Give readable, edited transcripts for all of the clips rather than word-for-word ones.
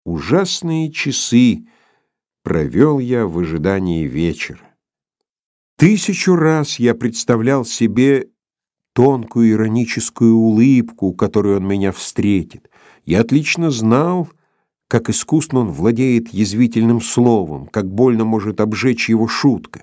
ужасные часы провел я в ожидании вечера. 1000 раз я представлял себе тонкую ироническую улыбку, которой он меня встретит. Я отлично знал, как искусно он владеет язвительным словом, как больно может обжечь его шутка.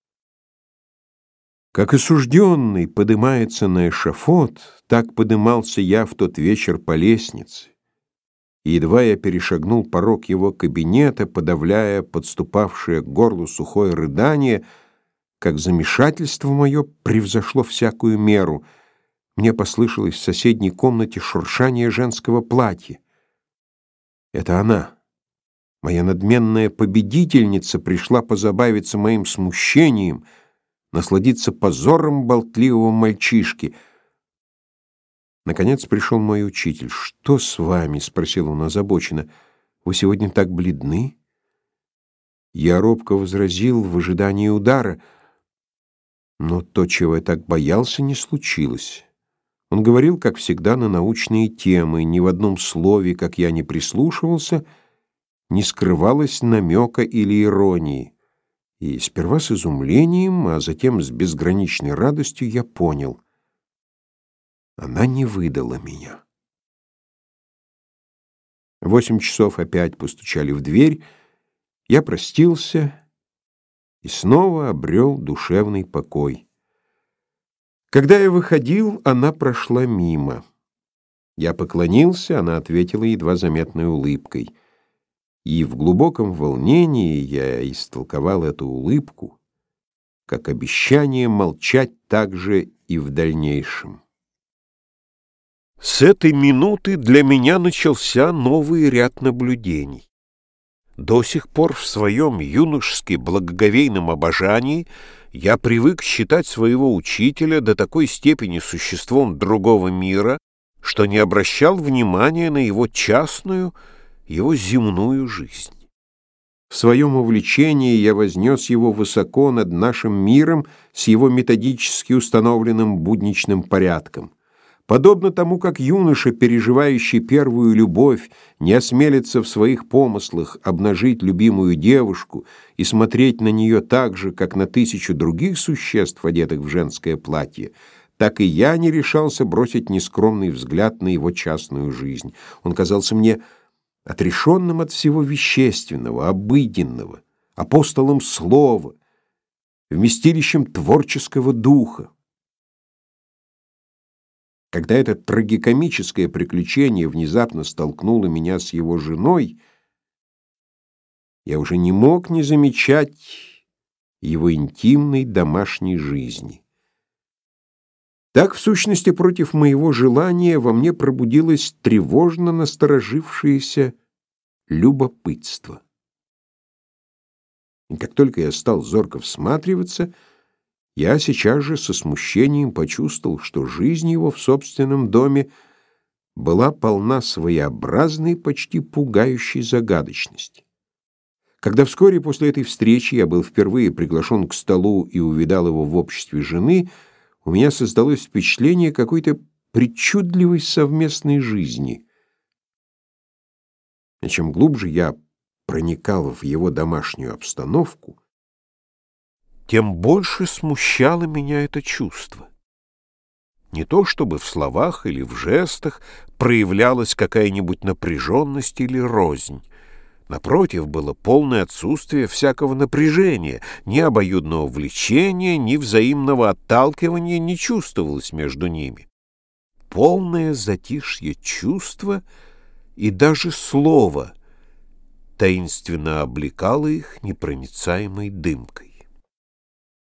Как осужденный подымается на эшафот, так подымался я в тот вечер по лестнице. И едва я перешагнул порог его кабинета, подавляя подступавшее к горлу сухое рыдание, как замешательство мое превзошло всякую меру. Мне послышалось в соседней комнате шуршание женского платья. Это она, моя надменная победительница, пришла позабавиться моим смущением, насладиться позором болтливого мальчишки. Наконец пришел мой учитель. «Что с вами?» — спросил он озабоченно. «Вы сегодня так бледны?» Я робко возразил в ожидании удара, но то, чего я так боялся, не случилось. Он говорил, как всегда, на научные темы, ни в одном слове, как я не прислушивался, не скрывалось намека или иронии. И сперва с изумлением, а затем с безграничной радостью я понял — она не выдала меня. 8 часов опять постучали в дверь, я простился и снова обрел душевный покой. Когда я выходил, она прошла мимо. Я поклонился, она ответила едва заметной улыбкой. И в глубоком волнении я истолковал эту улыбку как обещание молчать также и в дальнейшем. С этой минуты для меня начался новый ряд наблюдений. До сих пор в своем юношески благоговейном обожании я привык считать своего учителя до такой степени существом другого мира, что не обращал внимания на его частную, его земную жизнь. В своем увлечении я вознес его высоко над нашим миром с его методически установленным будничным порядком. Подобно тому, как юноша, переживающий первую любовь, не осмелится в своих помыслах обнажить любимую девушку и смотреть на нее так же, как на 1000 других существ, одетых в женское платье, так и я не решался бросить нескромный взгляд на его частную жизнь. Он казался мне отрешенным от всего вещественного, обыденного, апостолом слова, вместилищем творческого духа. Когда это трагикомическое приключение внезапно столкнуло меня с его женой, я уже не мог не замечать его интимной домашней жизни. Так, в сущности, против моего желания во мне пробудилось тревожно насторожившееся любопытство. И как только я стал зорко всматриваться, я сейчас же со смущением почувствовал, что жизнь его в собственном доме была полна своеобразной, почти пугающей загадочности. Когда вскоре после этой встречи я был впервые приглашен к столу и увидал его в обществе жены, у меня создалось впечатление какой-то причудливой совместной жизни. И чем глубже я проникал в его домашнюю обстановку, тем больше смущало меня это чувство. Не то чтобы в словах или в жестах проявлялась какая-нибудь напряженность или рознь. Напротив, было полное отсутствие всякого напряжения, ни обоюдного влечения, ни взаимного отталкивания не чувствовалось между ними. Полное затишье чувства и даже слово таинственно облекало их непроницаемой дымкой.